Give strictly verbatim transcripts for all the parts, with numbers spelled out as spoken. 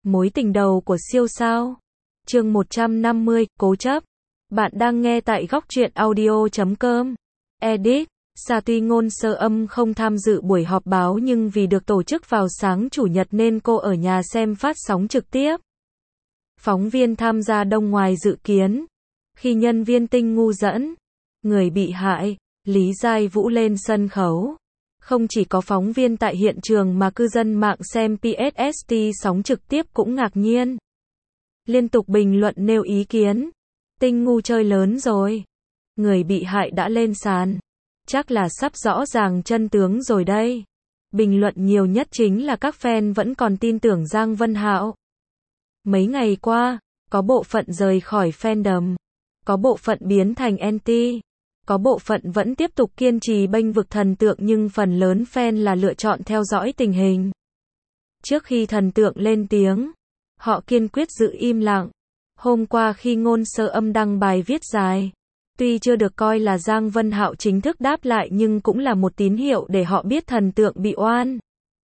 Mối tình đầu của siêu sao. Chương một trăm năm mươi, cố chấp. Bạn đang nghe tại góc truyện audio chấm com. Edit. Sa tuy Ngôn Sơ Âm không tham dự buổi họp báo nhưng vì được tổ chức vào sáng chủ nhật nên cô ở nhà xem phát sóng trực tiếp. Phóng viên tham gia đông ngoài dự kiến. Khi nhân viên Tinh Ngu dẫn người bị hại, Lý Giai Vũ lên sân khấu. Không chỉ có phóng viên tại hiện trường mà cư dân mạng xem pê ét ét tê sóng trực tiếp cũng ngạc nhiên. Liên tục bình luận nêu ý kiến. Tinh Ngu chơi lớn rồi. Người bị hại đã lên sàn. Chắc là sắp rõ ràng chân tướng rồi đây. Bình luận nhiều nhất chính là các fan vẫn còn tin tưởng Giang Vân Hạo. Mấy ngày qua, có bộ phận rời khỏi fandom. Có bộ phận biến thành anti. Có bộ phận vẫn tiếp tục kiên trì bênh vực thần tượng nhưng phần lớn fan là lựa chọn theo dõi tình hình. Trước khi thần tượng lên tiếng, họ kiên quyết giữ im lặng. Hôm qua khi Ngôn Sơ Âm đăng bài viết dài, tuy chưa được coi là Giang Vân Hạo chính thức đáp lại nhưng cũng là một tín hiệu để họ biết thần tượng bị oan.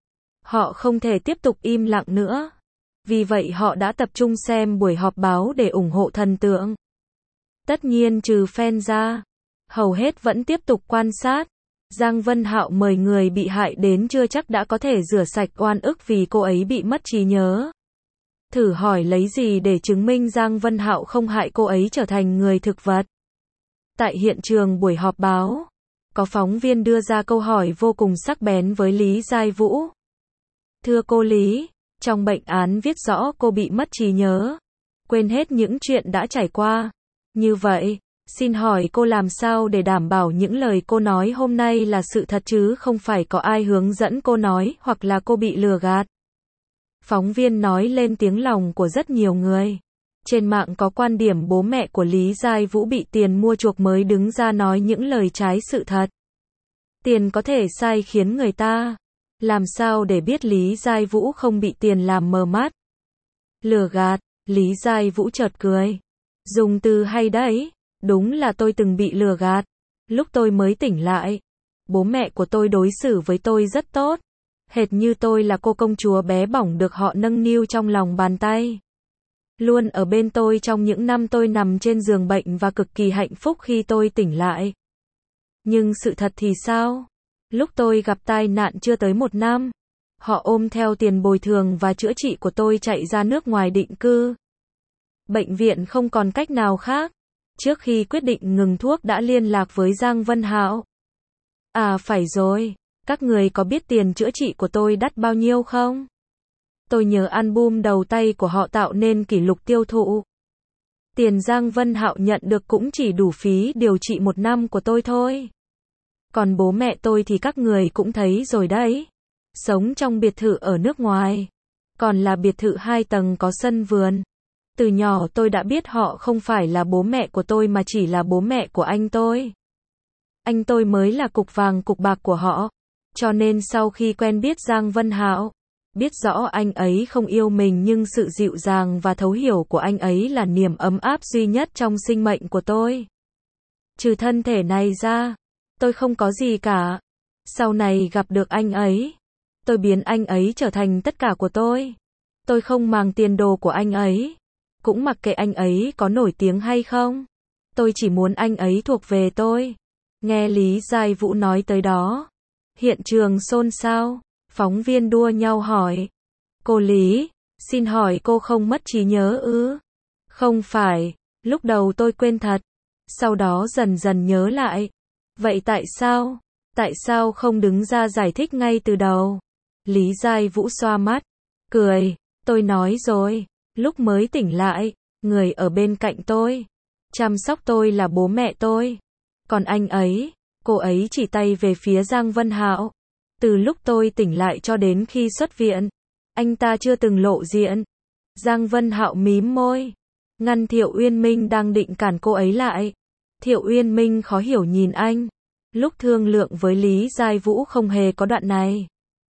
Họ không thể tiếp tục im lặng nữa. Vì vậy họ đã tập trung xem buổi họp báo để ủng hộ thần tượng. Tất nhiên trừ fan ra, hầu hết vẫn tiếp tục quan sát. Giang Vân Hạo mời người bị hại đến chưa chắc đã có thể rửa sạch oan ức vì cô ấy bị mất trí nhớ. Thử hỏi lấy gì để chứng minh Giang Vân Hạo không hại cô ấy trở thành người thực vật. Tại hiện trường buổi họp báo, có phóng viên đưa ra câu hỏi vô cùng sắc bén với Lý Giai Vũ. Thưa cô Lý, trong bệnh án viết rõ cô bị mất trí nhớ, quên hết những chuyện đã trải qua. Như vậy, xin hỏi cô làm sao để đảm bảo những lời cô nói hôm nay là sự thật chứ không phải có ai hướng dẫn cô nói hoặc là cô bị lừa gạt. Phóng viên nói lên tiếng lòng của rất nhiều người. Trên mạng có quan điểm bố mẹ của Lý Giai Vũ bị tiền mua chuộc mới đứng ra nói những lời trái sự thật. Tiền có thể sai khiến người ta. Làm sao để biết Lý Giai Vũ không bị tiền làm mờ mắt? Lừa gạt, Lý Giai Vũ chợt cười. Dùng từ hay đấy, đúng là tôi từng bị lừa gạt. Lúc tôi mới tỉnh lại, bố mẹ của tôi đối xử với tôi rất tốt. Hệt như tôi là cô công chúa bé bỏng được họ nâng niu trong lòng bàn tay. Luôn ở bên tôi trong những năm tôi nằm trên giường bệnh và cực kỳ hạnh phúc khi tôi tỉnh lại. Nhưng sự thật thì sao? Lúc tôi gặp tai nạn chưa tới một năm, họ ôm theo tiền bồi thường và chữa trị của tôi chạy ra nước ngoài định cư. Bệnh viện không còn cách nào khác. Trước khi quyết định ngừng thuốc đã liên lạc với Giang Vân Hạo. À phải rồi, các người có biết tiền chữa trị của tôi đắt bao nhiêu không? Tôi nhớ album đầu tay của họ tạo nên kỷ lục tiêu thụ. Tiền Giang Vân Hạo nhận được cũng chỉ đủ phí điều trị một năm của tôi thôi. Còn bố mẹ tôi thì các người cũng thấy rồi đấy. Sống trong biệt thự ở nước ngoài. Còn là biệt thự hai tầng có sân vườn. Từ nhỏ tôi đã biết họ không phải là bố mẹ của tôi mà chỉ là bố mẹ của anh tôi. Anh tôi mới là cục vàng cục bạc của họ. Cho nên sau khi quen biết Giang Vân Hạo, biết rõ anh ấy không yêu mình nhưng sự dịu dàng và thấu hiểu của anh ấy là niềm ấm áp duy nhất trong sinh mệnh của tôi. Trừ thân thể này ra, tôi không có gì cả. Sau này gặp được anh ấy, tôi biến anh ấy trở thành tất cả của tôi. Tôi không màng tiền đồ của anh ấy. Cũng mặc kệ anh ấy có nổi tiếng hay không. Tôi chỉ muốn anh ấy thuộc về tôi. Nghe Lý Giai Vũ nói tới đó, hiện trường xôn xao, phóng viên đua nhau hỏi. Cô Lý, xin hỏi cô không mất trí nhớ ư? Không phải, lúc đầu tôi quên thật. Sau đó dần dần nhớ lại. Vậy tại sao? Tại sao không đứng ra giải thích ngay từ đầu? Lý Giai Vũ xoa mắt, cười. Tôi nói rồi. Lúc mới tỉnh lại, người ở bên cạnh tôi, chăm sóc tôi là bố mẹ tôi. Còn anh ấy, cô ấy chỉ tay về phía Giang Vân Hạo. Từ lúc tôi tỉnh lại cho đến khi xuất viện, anh ta chưa từng lộ diện. Giang Vân Hạo mím môi, ngăn Thiệu Uyên Minh đang định cản cô ấy lại. Thiệu Uyên Minh khó hiểu nhìn anh. Lúc thương lượng với Lý Giai Vũ không hề có đoạn này.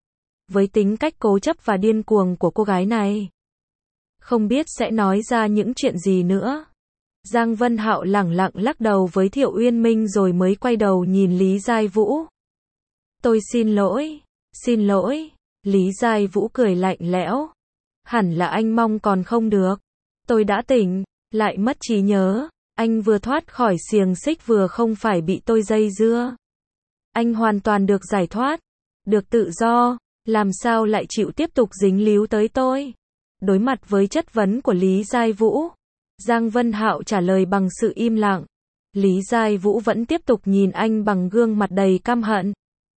Với tính cách cố chấp và điên cuồng của cô gái này, không biết sẽ nói ra những chuyện gì nữa. Giang Vân Hạo lẳng lặng lắc đầu với Thiệu Uyên Minh rồi mới quay đầu nhìn Lý Giai Vũ. Tôi xin lỗi, xin lỗi. Lý Giai Vũ cười lạnh lẽo. Hẳn là anh mong còn không được. Tôi đã tỉnh, lại mất trí nhớ. Anh vừa thoát khỏi xiềng xích vừa không phải bị tôi dây dưa. Anh hoàn toàn được giải thoát, được tự do, làm sao lại chịu tiếp tục dính líu tới tôi? Đối mặt với chất vấn của Lý Giai Vũ, Giang Vân Hạo trả lời bằng sự im lặng. Lý Giai Vũ vẫn tiếp tục nhìn anh bằng gương mặt đầy căm hận.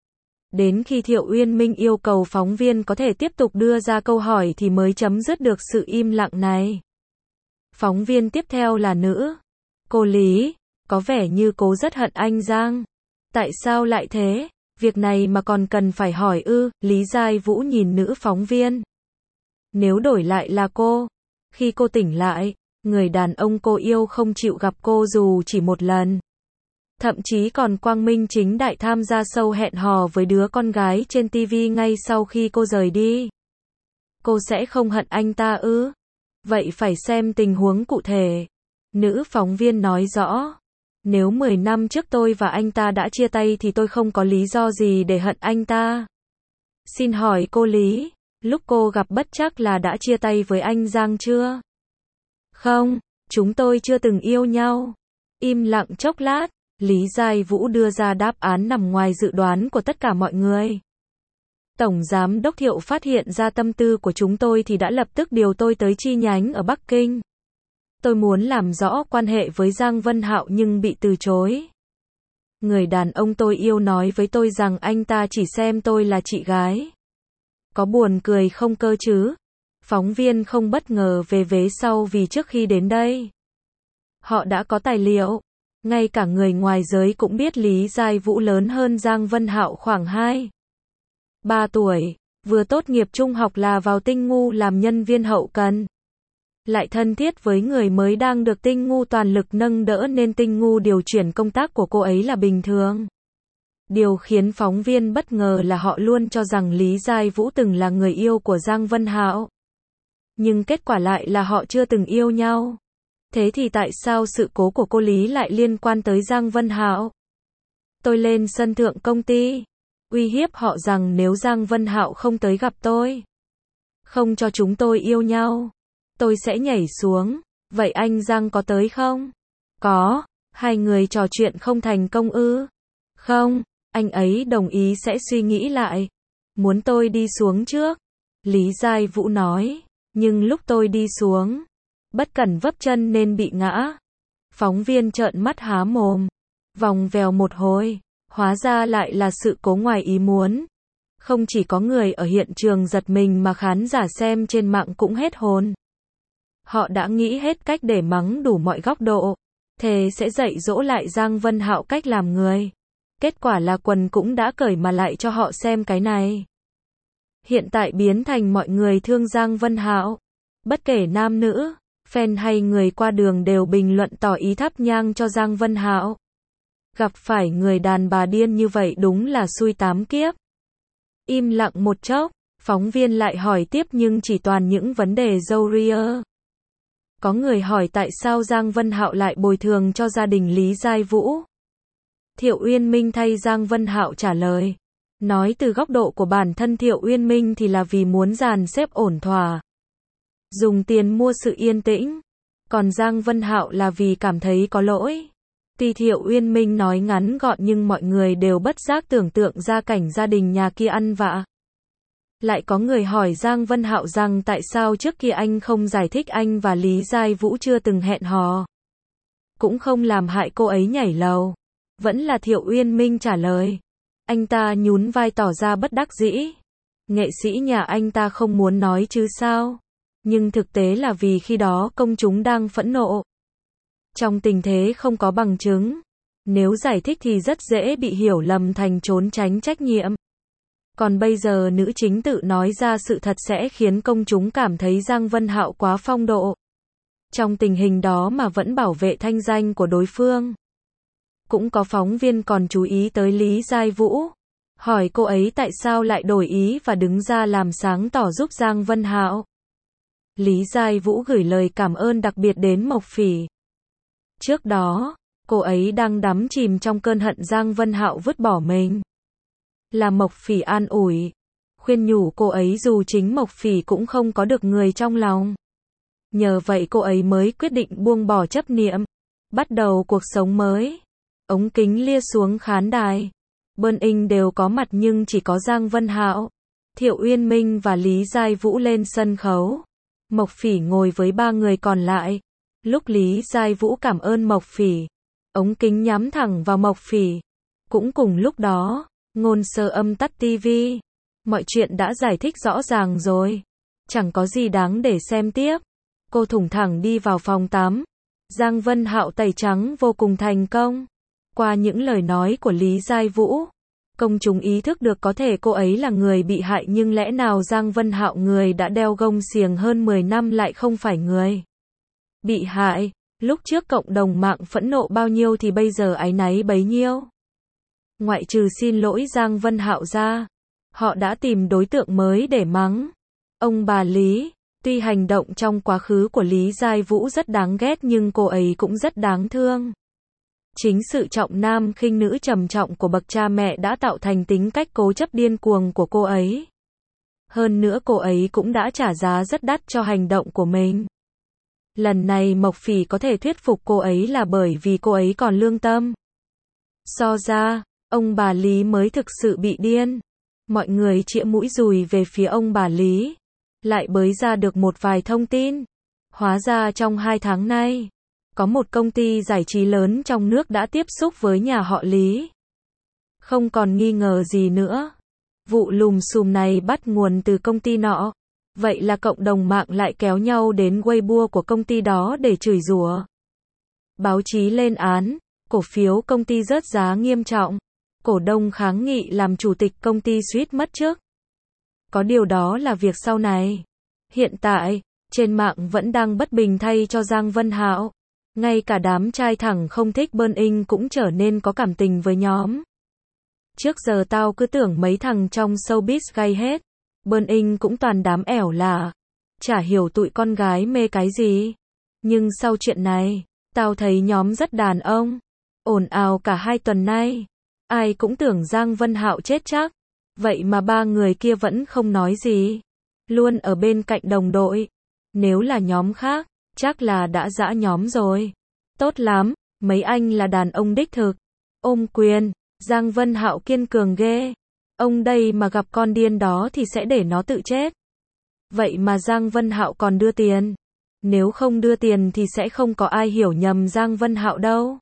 Đến khi Thiệu Uyên Minh yêu cầu phóng viên có thể tiếp tục đưa ra câu hỏi thì mới chấm dứt được sự im lặng này. Phóng viên tiếp theo là nữ. Cô Lý, có vẻ như cô rất hận anh Giang. Tại sao lại thế? Việc này mà còn cần phải hỏi ư? Lý Giai Vũ nhìn nữ phóng viên. Nếu đổi lại là cô, khi cô tỉnh lại, người đàn ông cô yêu không chịu gặp cô dù chỉ một lần. Thậm chí còn quang minh chính đại tham gia show hẹn hò với đứa con gái trên ti vi ngay sau khi cô rời đi. Cô sẽ không hận anh ta ư? Vậy phải xem tình huống cụ thể. Nữ phóng viên nói rõ. Nếu mười năm trước tôi và anh ta đã chia tay thì tôi không có lý do gì để hận anh ta. Xin hỏi cô Lý, lúc cô gặp bất trắc là đã chia tay với anh Giang chưa? Không, chúng tôi chưa từng yêu nhau. Im lặng chốc lát, Lý Giai Vũ đưa ra đáp án nằm ngoài dự đoán của tất cả mọi người. Tổng Giám đốc Thiệu phát hiện ra tâm tư của chúng tôi thì đã lập tức điều tôi tới chi nhánh ở Bắc Kinh. Tôi muốn làm rõ quan hệ với Giang Vân Hạo nhưng bị từ chối. Người đàn ông tôi yêu nói với tôi rằng anh ta chỉ xem tôi là chị gái. Có buồn cười không cơ chứ? Phóng viên không bất ngờ về vế sau vì trước khi đến đây, họ đã có tài liệu. Ngay cả người ngoài giới cũng biết Lý Giai Vũ lớn hơn Giang Vân Hạo khoảng hai ba tuổi, vừa tốt nghiệp trung học là vào Tinh Ngu làm nhân viên hậu cần. Lại thân thiết với người mới đang được Tinh Ngu toàn lực nâng đỡ nên Tinh Ngu điều chuyển công tác của cô ấy là bình thường. Điều khiến phóng viên bất ngờ là họ luôn cho rằng Lý Giai Vũ từng là người yêu của Giang Vân Hạo. Nhưng kết quả lại là họ chưa từng yêu nhau. Thế thì tại sao sự cố của cô Lý lại liên quan tới Giang Vân Hạo? Tôi lên sân thượng công ty, uy hiếp họ rằng nếu Giang Vân Hạo không tới gặp tôi, không cho chúng tôi yêu nhau, tôi sẽ nhảy xuống. Vậy anh Giang có tới không? Có. Hai người trò chuyện không thành công ư? Không, anh ấy đồng ý sẽ suy nghĩ lại. Muốn tôi đi xuống trước? Lý Giai Vũ nói. Nhưng lúc tôi đi xuống, bất cẩn vấp chân nên bị ngã. Phóng viên trợn mắt há mồm. Vòng vèo một hồi, hóa ra lại là sự cố ngoài ý muốn. Không chỉ có người ở hiện trường giật mình mà khán giả xem trên mạng cũng hết hồn. Họ đã nghĩ hết cách để mắng đủ mọi góc độ, thề sẽ dạy dỗ lại Giang Vân Hạo cách làm người. Kết quả là quần cũng đã cởi mà lại cho họ xem cái này. Hiện tại biến thành mọi người thương Giang Vân Hạo. Bất kể nam nữ, fan hay người qua đường đều bình luận tỏ ý thắp nhang cho Giang Vân Hạo. Gặp phải người đàn bà điên như vậy đúng là xui tám kiếp. Im lặng một chốc, phóng viên lại hỏi tiếp nhưng chỉ toàn những vấn đề râu ria. Có người hỏi tại sao Giang Vân Hạo lại bồi thường cho gia đình Lý Giai Vũ. Thiệu Uyên Minh thay Giang Vân Hạo trả lời. Nói từ góc độ của bản thân Thiệu Uyên Minh thì là vì muốn dàn xếp ổn thỏa. Dùng tiền mua sự yên tĩnh. Còn Giang Vân Hạo là vì cảm thấy có lỗi. Tuy Thiệu Uyên Minh nói ngắn gọn nhưng mọi người đều bất giác tưởng tượng ra cảnh gia đình nhà kia ăn vạ. Lại có người hỏi Giang Vân Hạo rằng tại sao trước kia anh không giải thích anh và Lý Giai Vũ chưa từng hẹn hò. Cũng không làm hại cô ấy nhảy lầu. Vẫn là Thiệu Uyên Minh trả lời. Anh ta nhún vai tỏ ra bất đắc dĩ. Nghệ sĩ nhà anh ta không muốn nói chứ sao. Nhưng thực tế là vì khi đó công chúng đang phẫn nộ. Trong tình thế không có bằng chứng, nếu giải thích thì rất dễ bị hiểu lầm thành trốn tránh trách nhiệm. Còn bây giờ nữ chính tự nói ra sự thật sẽ khiến công chúng cảm thấy Giang Vân Hạo quá phong độ. Trong tình hình đó mà vẫn bảo vệ thanh danh của đối phương. Cũng có phóng viên còn chú ý tới Lý Giai Vũ. Hỏi cô ấy tại sao lại đổi ý và đứng ra làm sáng tỏ giúp Giang Vân Hạo. Lý Giai Vũ gửi lời cảm ơn đặc biệt đến Mộc Phỉ. Trước đó, cô ấy đang đắm chìm trong cơn hận Giang Vân Hạo vứt bỏ mình. Là Mộc Phỉ an ủi. khuyên nhủ cô ấy dù chính Mộc Phỉ cũng không có được người trong lòng. Nhờ vậy cô ấy mới quyết định buông bỏ chấp niệm, bắt đầu cuộc sống mới. Ống kính lia xuống khán đài. Burn In đều có mặt nhưng chỉ có Giang Vân Hạo, Thiệu Uyên Minh và Lý Giai Vũ lên sân khấu. Mộc Phỉ ngồi với ba người còn lại. Lúc Lý Giai Vũ cảm ơn Mộc Phỉ, ống kính nhắm thẳng vào Mộc Phỉ. Cũng cùng lúc đó, Ngôn Sơ Âm tắt tivi. Mọi chuyện đã giải thích rõ ràng rồi. Chẳng có gì đáng để xem tiếp. Cô thủng thẳng đi vào phòng tắm. Giang Vân Hạo tẩy trắng vô cùng thành công. Qua những lời nói của Lý Giai Vũ, công chúng ý thức được có thể cô ấy là người bị hại, nhưng lẽ nào Giang Vân Hạo, người đã đeo gông xiềng hơn mười năm, lại không phải người bị hại? Lúc trước cộng đồng mạng phẫn nộ bao nhiêu thì bây giờ áy náy bấy nhiêu. Ngoại trừ xin lỗi Giang Vân Hạo ra, họ đã tìm đối tượng mới để mắng. Ông bà Lý, tuy hành động trong quá khứ của Lý Giai Vũ rất đáng ghét nhưng cô ấy cũng rất đáng thương. Chính sự trọng nam khinh nữ trầm trọng của bậc cha mẹ đã tạo thành tính cách cố chấp điên cuồng của cô ấy. Hơn nữa cô ấy cũng đã trả giá rất đắt cho hành động của mình. Lần này Mộc Phỉ có thể thuyết phục cô ấy là bởi vì cô ấy còn lương tâm. So ra, ông bà Lý mới thực sự bị điên. Mọi người chĩa mũi dùi về phía ông bà Lý. Lại bới ra được một vài thông tin. Hóa ra trong hai tháng nay, có một công ty giải trí lớn trong nước đã tiếp xúc với nhà họ Lý. Không còn nghi ngờ gì nữa. Vụ lùm xùm này bắt nguồn từ công ty nọ. Vậy là cộng đồng mạng lại kéo nhau đến Weibo của công ty đó để chửi rủa. Báo chí lên án, cổ phiếu công ty rớt giá nghiêm trọng. Cổ đông kháng nghị làm chủ tịch công ty suýt mất chức. Có điều đó là việc sau này. Hiện tại, trên mạng vẫn đang bất bình thay cho Giang Vân Hạo. Ngay cả đám trai thẳng không thích Burn In cũng trở nên có cảm tình với nhóm. Trước giờ tao cứ tưởng mấy thằng trong showbiz gay hết. Burn In cũng toàn đám ẻo lả. Chả hiểu tụi con gái mê cái gì. Nhưng sau chuyện này, tao thấy nhóm rất đàn ông. Ồn ào cả hai tuần nay. Ai cũng tưởng Giang Vân Hạo chết chắc. Vậy mà ba người kia vẫn không nói gì. Luôn ở bên cạnh đồng đội. Nếu là nhóm khác, chắc là đã giã nhóm rồi. Tốt lắm, mấy anh là đàn ông đích thực. Ôm quyền, Giang Vân Hạo kiên cường ghê. Ông đây mà gặp con điên đó thì sẽ để nó tự chết. Vậy mà Giang Vân Hạo còn đưa tiền. Nếu không đưa tiền thì sẽ không có ai hiểu nhầm Giang Vân Hạo đâu.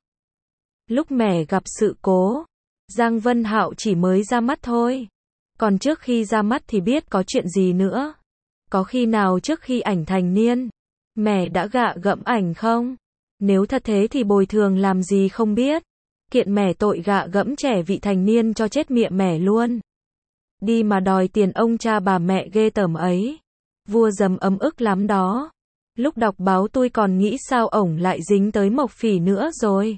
Lúc mẹ gặp sự cố, Giang Vân Hạo chỉ mới ra mắt thôi. Còn trước khi ra mắt thì biết có chuyện gì nữa. Có khi nào trước khi ảnh thành niên, mẹ đã gạ gẫm ảnh không? Nếu thật thế thì bồi thường làm gì không biết. Kiện mẹ tội gạ gẫm trẻ vị thành niên cho chết mẹ mẹ luôn. Đi mà đòi tiền ông cha bà mẹ ghê tởm ấy. Vua Dầm ấm ức lắm đó. Lúc đọc báo tôi còn nghĩ sao ổng lại dính tới Mộc Phỉ nữa rồi.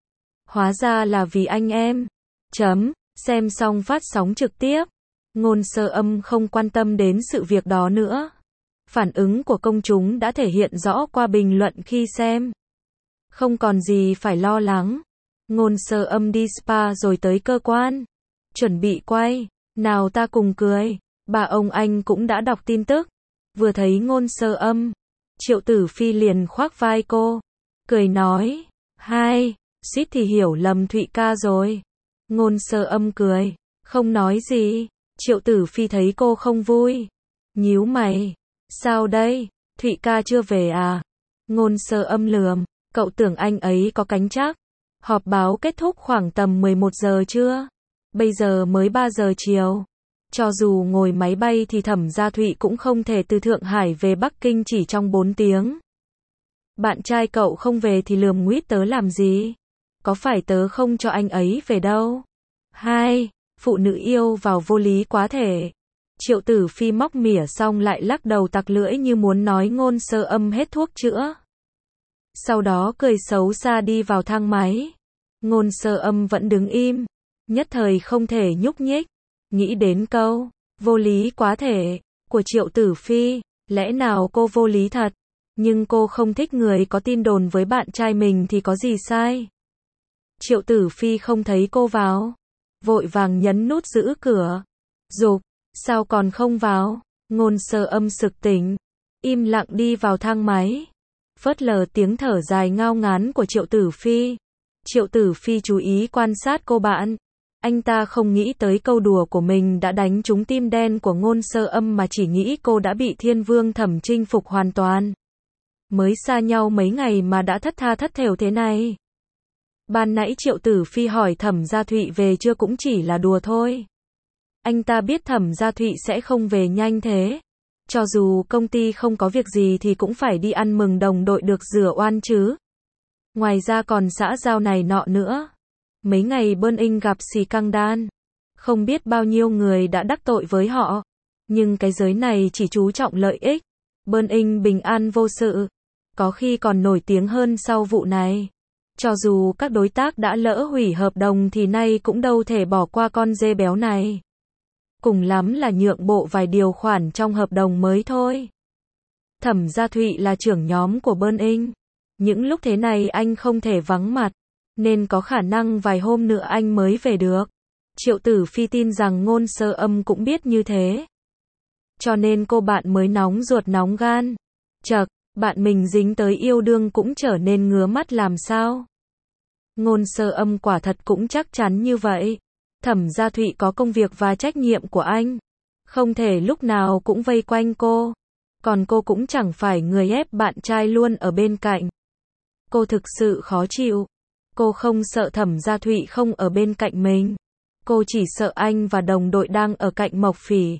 Hóa ra là vì anh em. Chấm, xem xong phát sóng trực tiếp. Ngôn Sơ Âm không quan tâm đến sự việc đó nữa. Phản ứng của công chúng đã thể hiện rõ qua bình luận khi xem. Không còn gì phải lo lắng. Ngôn Sơ Âm đi spa rồi tới cơ quan. Chuẩn bị quay. Nào ta cùng cười. Bà ông anh cũng đã đọc tin tức. Vừa thấy Ngôn Sơ Âm, Triệu Tử Phi liền khoác vai cô. Cười nói. Hai, suýt thì hiểu lầm Thụy ca rồi. Ngôn Sơ Âm cười. Không nói gì. Triệu Tử Phi thấy cô không vui. Nhíu mày. Sao đây? Thụy ca chưa về à? Ngôn Sơ Âm lườm. Cậu tưởng anh ấy có cánh chắc. Họp báo kết thúc khoảng tầm mười một giờ trưa. Bây giờ mới ba giờ chiều. Cho dù ngồi máy bay thì Thẩm Gia Thụy cũng không thể từ Thượng Hải về Bắc Kinh chỉ trong bốn tiếng. Bạn trai cậu không về thì lườm nguýt tớ làm gì? Có phải tớ không cho anh ấy về đâu? Hai, phụ nữ yêu vào vô lý quá thể. Triệu Tử Phi móc mỉa xong lại lắc đầu tặc lưỡi như muốn nói Ngôn Sơ Âm hết thuốc chữa. Sau đó cười xấu xa đi vào thang máy. Ngôn Sơ Âm vẫn đứng im, nhất thời không thể nhúc nhích. Nghĩ đến câu vô lý quá thể của Triệu Tử Phi, lẽ nào cô vô lý thật? Nhưng cô không thích người có tin đồn với bạn trai mình thì có gì sai? Triệu Tử Phi không thấy cô vào, vội vàng nhấn nút giữ cửa. Dục, Sao còn không vào? Ngôn Sơ Âm sực tỉnh, im lặng đi vào thang máy, phớt lờ tiếng thở dài ngao ngán của Triệu Tử Phi. Triệu Tử Phi chú ý quan sát cô bạn. Anh ta không nghĩ tới câu đùa của mình đã đánh trúng tim đen của Ngôn Sơ Âm mà chỉ nghĩ cô đã bị Thiên Vương Thẩm chinh phục hoàn toàn. Mới xa nhau mấy ngày mà đã thất tha thất thểu thế này. Ban nãy Triệu Tử Phi hỏi Thẩm Gia Thụy về chưa cũng chỉ là đùa thôi. Anh ta biết Thẩm Gia Thụy sẽ không về nhanh thế. Cho dù công ty không có việc gì thì cũng phải đi ăn mừng đồng đội được rửa oan chứ. Ngoài ra còn xã giao này nọ nữa. Mấy ngày Burning gặp xì căng đan. Không biết bao nhiêu người đã đắc tội với họ. Nhưng cái giới này chỉ chú trọng lợi ích. Burning bình an vô sự. Có khi còn nổi tiếng hơn sau vụ này. Cho dù các đối tác đã lỡ hủy hợp đồng thì nay cũng đâu thể bỏ qua con dê béo này. Cùng lắm là nhượng bộ vài điều khoản trong hợp đồng mới thôi. Thẩm Gia Thụy là trưởng nhóm của Burning. Những lúc thế này anh không thể vắng mặt, nên có khả năng vài hôm nữa anh mới về được. Triệu Tử Phi tin rằng Ngôn Sơ Âm cũng biết như thế. Cho nên cô bạn mới nóng ruột nóng gan. Chậc, bạn mình dính tới yêu đương cũng trở nên ngứa mắt làm sao? Ngôn Sơ Âm quả thật cũng chắc chắn như vậy. Thẩm Gia Thụy có công việc và trách nhiệm của anh. Không thể lúc nào cũng vây quanh cô. Còn cô cũng chẳng phải người ép bạn trai luôn ở bên cạnh. Cô thực sự khó chịu. Cô không sợ Thẩm Gia Thụy không ở bên cạnh mình. Cô chỉ sợ anh và đồng đội đang ở cạnh Mộc Phỉ.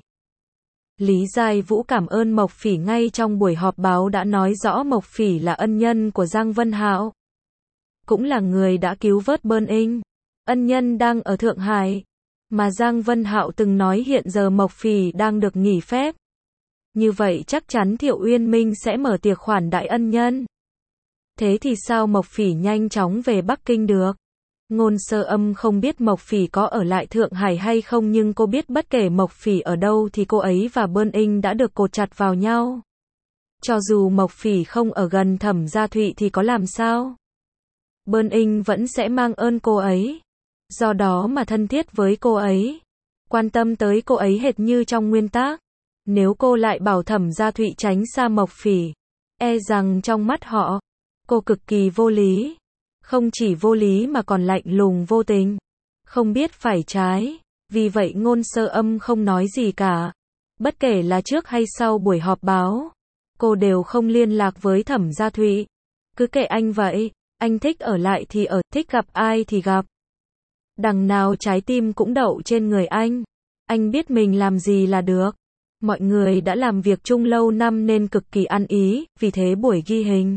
Lý Giai Vũ cảm ơn Mộc Phỉ ngay trong buổi họp báo đã nói rõ Mộc Phỉ là ân nhân của Giang Vân Hạo. Cũng là người đã cứu vớt Burning. Ân nhân đang ở Thượng Hải. Mà Giang Vân Hạo từng nói hiện giờ Mộc Phỉ đang được nghỉ phép. Như vậy chắc chắn Thiệu Uyên Minh sẽ mở tiệc khoản đại ân nhân. Thế thì sao Mộc Phỉ nhanh chóng về Bắc Kinh được? Ngôn Sơ Âm không biết Mộc Phỉ có ở lại Thượng Hải hay không, nhưng cô biết bất kể Mộc Phỉ ở đâu thì cô ấy và Burning đã được cột chặt vào nhau. Cho dù Mộc Phỉ không ở gần Thẩm Gia Thụy thì có làm sao? Burning vẫn sẽ mang ơn cô ấy. Do đó mà thân thiết với cô ấy. Quan tâm tới cô ấy hệt như trong nguyên tác. Nếu cô lại bảo Thẩm Gia Thụy tránh xa Mộc Phỉ, e rằng trong mắt họ, cô cực kỳ vô lý. Không chỉ vô lý mà còn lạnh lùng vô tình. Không biết phải trái. Vì vậy Ngôn Sơ Âm không nói gì cả. Bất kể là trước hay sau buổi họp báo, cô đều không liên lạc với Thẩm Gia Thụy. Cứ kệ anh vậy. Anh thích ở lại thì ở, thích gặp ai thì gặp. Đằng nào trái tim cũng đậu trên người anh. Anh biết mình làm gì là được. Mọi người đã làm việc chung lâu năm nên cực kỳ ăn ý, vì thế buổi ghi hình.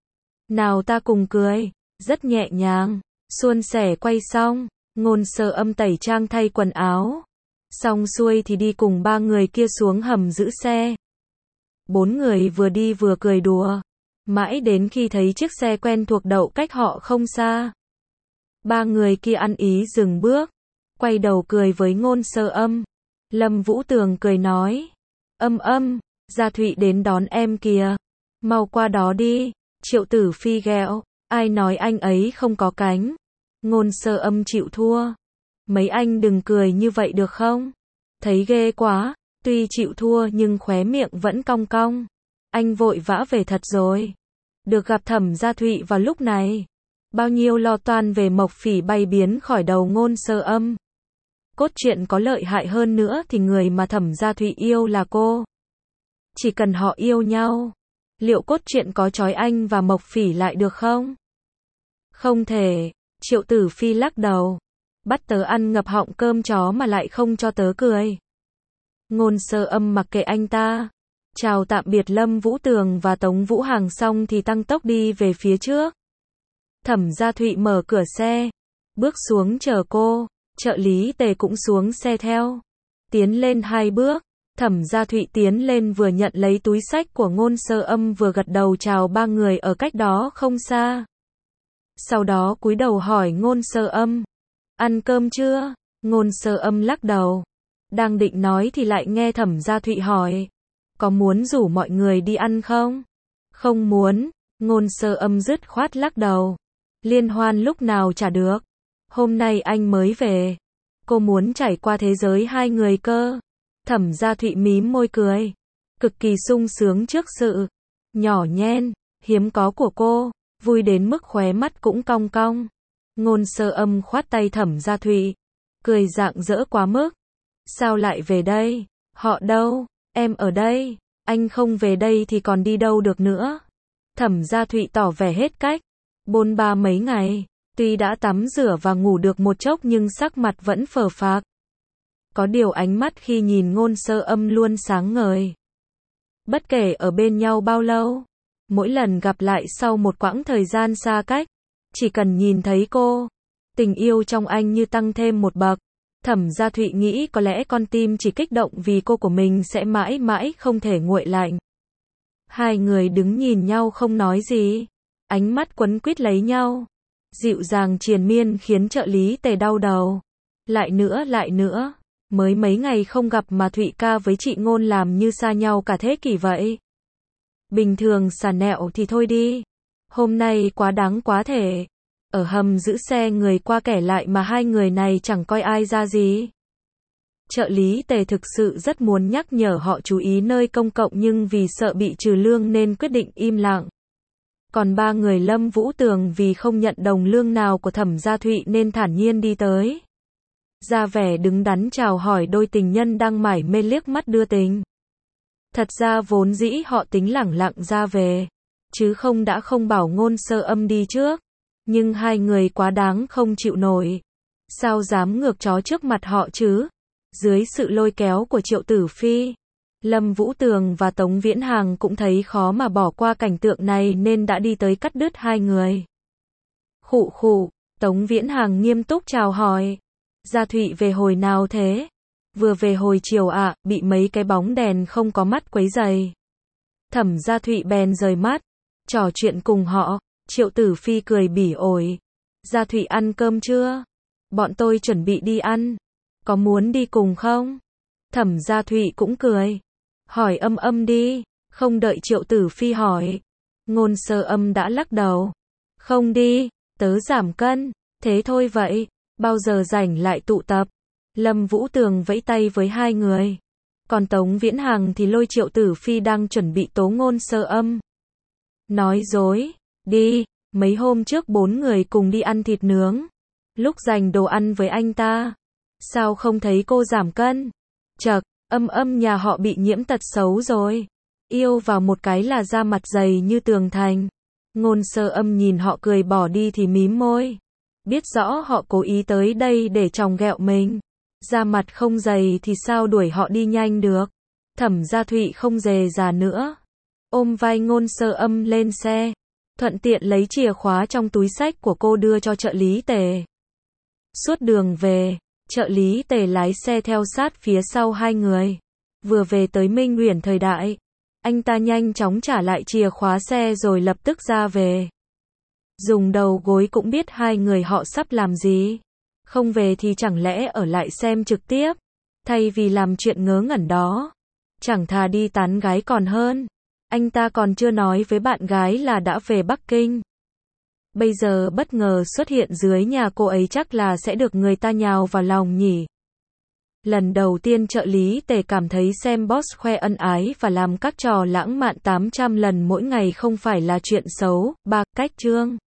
Nào ta cùng cười. Rất nhẹ nhàng, suôn sẻ quay xong. Ngôn Sơ Âm tẩy trang thay quần áo. Xong xuôi thì đi cùng ba người kia xuống hầm giữ xe. Bốn người vừa đi vừa cười đùa. Mãi đến khi thấy chiếc xe quen thuộc đậu cách họ không xa. Ba người kia ăn ý dừng bước. Quay đầu cười với Ngôn Sơ Âm. Lâm Vũ Tường cười nói. Âm Âm, Gia Thụy đến đón em kìa. Mau qua đó đi. Triệu Tử Phi ghẹo. Ai nói anh ấy không có cánh? Ngôn Sơ Âm chịu thua. Mấy anh đừng cười như vậy được không? Thấy ghê quá. Tuy chịu thua nhưng khóe miệng vẫn cong cong. Anh vội vã về thật rồi. Được gặp Thẩm Gia Thụy vào lúc này. Bao nhiêu lo toan về Mộc Phỉ bay biến khỏi đầu Ngôn Sơ Âm. Cốt truyện có lợi hại hơn nữa thì người mà Thẩm Gia Thụy yêu là cô. Chỉ cần họ yêu nhau, liệu cốt truyện có trói anh và Mộc Phỉ lại được không? Không thể. Triệu Tử Phi lắc đầu. Bắt tớ ăn ngập họng cơm chó mà lại không cho tớ cười. Ngôn Sơ Âm mặc kệ anh ta. Chào tạm biệt Lâm Vũ Tường và Tống Vũ Hàng xong thì tăng tốc đi về phía trước. Thẩm Gia Thụy mở cửa xe, bước xuống chờ cô. Trợ lý Tề cũng xuống xe theo. Tiến lên hai bước. Thẩm Gia Thụy tiến lên vừa nhận lấy túi xách của Ngôn Sơ Âm vừa gật đầu chào ba người ở cách đó không xa. Sau đó cúi đầu hỏi Ngôn Sơ Âm. Ăn cơm chưa? Ngôn Sơ Âm lắc đầu. Đang định nói thì lại nghe Thẩm Gia Thụy hỏi. Có muốn rủ mọi người đi ăn không? Không muốn. Ngôn Sơ Âm dứt khoát lắc đầu. Liên hoan lúc nào chả được. Hôm nay anh mới về. Cô muốn trải qua thế giới hai người cơ. Thẩm Gia Thụy mím môi cười, cực kỳ sung sướng trước sự nhỏ nhen, hiếm có của cô, vui đến mức khóe mắt cũng cong cong. Ngôn Sơ Âm khoát tay Thẩm Gia Thụy, cười rạng rỡ quá mức. Sao lại về đây? Họ đâu? Em ở đây. Anh không về đây thì còn đi đâu được nữa? Thẩm Gia Thụy tỏ vẻ hết cách. Bôn ba mấy ngày, tuy đã tắm rửa và ngủ được một chốc nhưng sắc mặt vẫn phờ phạc. Có điều ánh mắt khi nhìn Ngôn Sơ Âm luôn sáng ngời. Bất kể ở bên nhau bao lâu, mỗi lần gặp lại sau một quãng thời gian xa cách, chỉ cần nhìn thấy cô, tình yêu trong anh như tăng thêm một bậc. Thẩm Gia Thụy nghĩ có lẽ con tim chỉ kích động vì cô của mình sẽ mãi mãi không thể nguội lạnh. Hai người đứng nhìn nhau không nói gì, ánh mắt quấn quýt lấy nhau, dịu dàng triền miên khiến trợ lý Tề đau đầu. Lại nữa lại nữa, mới mấy ngày không gặp mà Thụy ca với chị Ngôn làm như xa nhau cả thế kỷ vậy. Bình thường xà nẹo thì thôi đi, hôm nay quá đáng quá thể. Ở hầm giữ xe người qua kẻ lại mà hai người này chẳng coi ai ra gì. Trợ lý Tề thực sự rất muốn nhắc nhở họ chú ý nơi công cộng nhưng vì sợ bị trừ lương nên quyết định im lặng. Còn ba người Lâm Vũ Tường vì không nhận đồng lương nào của Thẩm Gia Thụy nên thản nhiên đi tới. Ra vẻ đứng đắn chào hỏi đôi tình nhân đang mải mê liếc mắt đưa tình. Thật ra vốn dĩ họ tính lẳng lặng ra về, chứ không đã không bảo Ngôn Sơ Âm đi trước. Nhưng hai người quá đáng không chịu nổi. Sao dám ngược chó trước mặt họ chứ? Dưới sự lôi kéo của Triệu Tử Phi, Lâm Vũ Tường và Tống Viễn Hàng cũng thấy khó mà bỏ qua cảnh tượng này nên đã đi tới cắt đứt hai người. Khụ khụ, Tống Viễn Hàng nghiêm túc chào hỏi. Gia Thụy về hồi nào thế? Vừa về hồi chiều ạ, à, bị mấy cái bóng đèn không có mắt quấy rầy. Thẩm Gia Thụy bèn rời mắt, trò chuyện cùng họ. Triệu Tử Phi cười bỉ ổi. Gia Thụy ăn cơm chưa? Bọn tôi chuẩn bị đi ăn. Có muốn đi cùng không? Thẩm Gia Thụy cũng cười. Hỏi Âm Âm đi. Không đợi Triệu Tử Phi hỏi, Ngôn Sơ Âm đã lắc đầu. Không đi, tớ giảm cân. Thế thôi vậy, bao giờ rảnh lại tụ tập. Lâm Vũ Tường vẫy tay với hai người. Còn Tống Viễn Hàng thì lôi Triệu Tử Phi đang chuẩn bị tố Ngôn Sơ Âm. Nói dối. Đi, mấy hôm trước bốn người cùng đi ăn thịt nướng. Lúc dành đồ ăn với anh ta, sao không thấy cô giảm cân? Chậc, Âm Âm nhà họ bị nhiễm tật xấu rồi. Yêu vào một cái là da mặt dày như tường thành. Ngôn Sơ Âm nhìn họ cười bỏ đi thì mím môi. Biết rõ họ cố ý tới đây để chòng ghẹo mình. Da mặt không dày thì sao đuổi họ đi nhanh được. Thẩm Gia Thụy không dè dà nữa, ôm vai Ngôn Sơ Âm lên xe, thuận tiện lấy chìa khóa trong túi xách của cô đưa cho trợ lý Tề. Suốt đường về, trợ lý Tề lái xe theo sát phía sau hai người. Vừa về tới Minh Uyển Thời Đại, anh ta nhanh chóng trả lại chìa khóa xe rồi lập tức ra về. Dùng đầu gối cũng biết hai người họ sắp làm gì. Không về thì chẳng lẽ ở lại xem trực tiếp, thay vì làm chuyện ngớ ngẩn đó. Chẳng thà đi tán gái còn hơn. Anh ta còn chưa nói với bạn gái là đã về Bắc Kinh. Bây giờ bất ngờ xuất hiện dưới nhà cô ấy chắc là sẽ được người ta nhào vào lòng nhỉ. Lần đầu tiên trợ lý Tề cảm thấy xem boss khoe ân ái và làm các trò lãng mạn tám trăm lần mỗi ngày không phải là chuyện xấu. Ba, cách chương